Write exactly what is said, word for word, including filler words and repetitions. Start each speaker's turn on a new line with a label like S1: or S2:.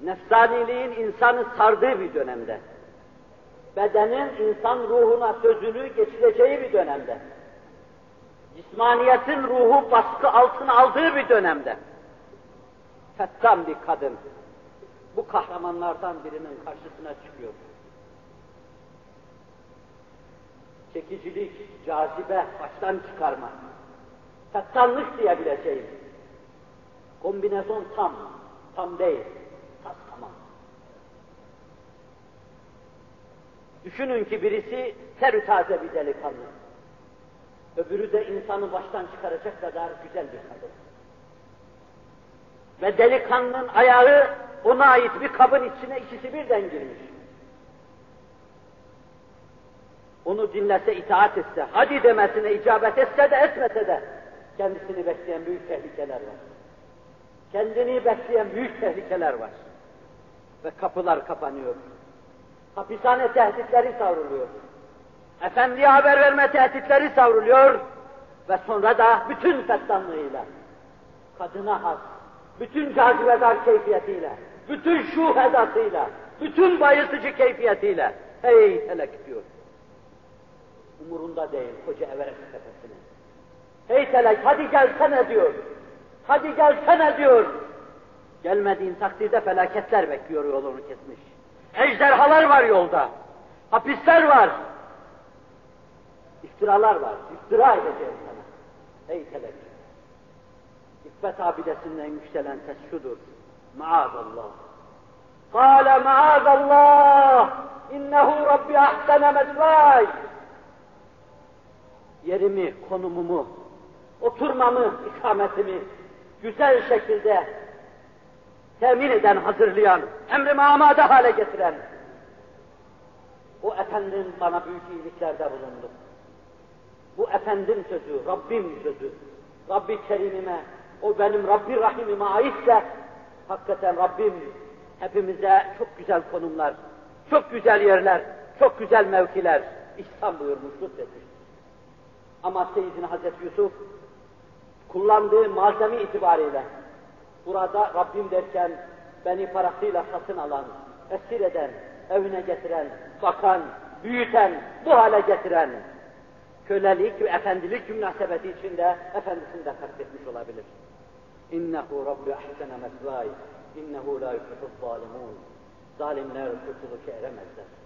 S1: nefsaniliğin insanı sardığı bir dönemde, bedenin insan ruhuna sözünü geçireceği bir dönemde, cismaniyetin ruhu baskı altına aldığı bir dönemde, fettan bir kadın, bu kahramanlardan birinin karşısına çıkıyor. Çekicilik, cazibe, baştan çıkarma, fettanlık diyebileceğim. Kombinezon tam, tam değil, tas tamam. Düşünün ki birisi terü taze bir delikanlı, öbürü de insanı baştan çıkaracak kadar güzel bir kadın. Ve delikanlının ayağı ona ait bir kabın içine ikisi birden girmiş. Onu dinlese, itaat etse, hadi demesine icabet etse de etmese de kendisini bekleyen büyük tehlikeler var. Kendini bekleyen büyük tehlikeler var. Ve kapılar kapanıyor. Hapishane tehditleri savruluyor. Efendiye haber verme tehditleri savruluyor. Ve sonra da bütün fettanlığıyla, kadına has, bütün cazibedar keyfiyetiyle, bütün şuh edasıyla, bütün bayıltıcı keyfiyetiyle, hey telek diyor. Umurunda değil koca Everest tepesine. Hey telek hadi gelsene diyor. Hadi gelsene diyor. Gelmediğin takdirde felaketler bekliyor, yolunu kesmiş. Ejderhalar var yolda. Hapisler var. İftiralar var. İftira edeceğim sana. Hey telek. İffet abidesinden yükselen ses şudur. Maazallah. Kâle maazallah. İnnehu Rabbi ahsene mesvây. Yerimi, konumumu, oturmamı, ikametimi güzel şekilde temin eden, hazırlayan, emrime amade hale getiren o efendim bana büyük iyiliklerde bulundu. Bu efendim sözü, Rabbim sözü, Rabbi Kerim'ime, o benim Rabbi Rahim'ime aitse, hakikaten Rabbim hepimize çok güzel konumlar, çok güzel yerler, çok güzel mevkiler ihsan buyurmuş, lütfetmiş. Ama Seyyidina Hazreti Yusuf kullandığı malzeme itibariyle burada Rabbim derken beni parasıyla satın alan, esir eden, evine getiren, bakan, büyüten, bu hale getiren kölelik ve efendilik münasebeti içinde efendisini de kastetmiş olabilir. İnnehu Rabbi ahsene mesvây, innehu la yuflihuz zalimun. Zalimler kurtuluşa eremezler.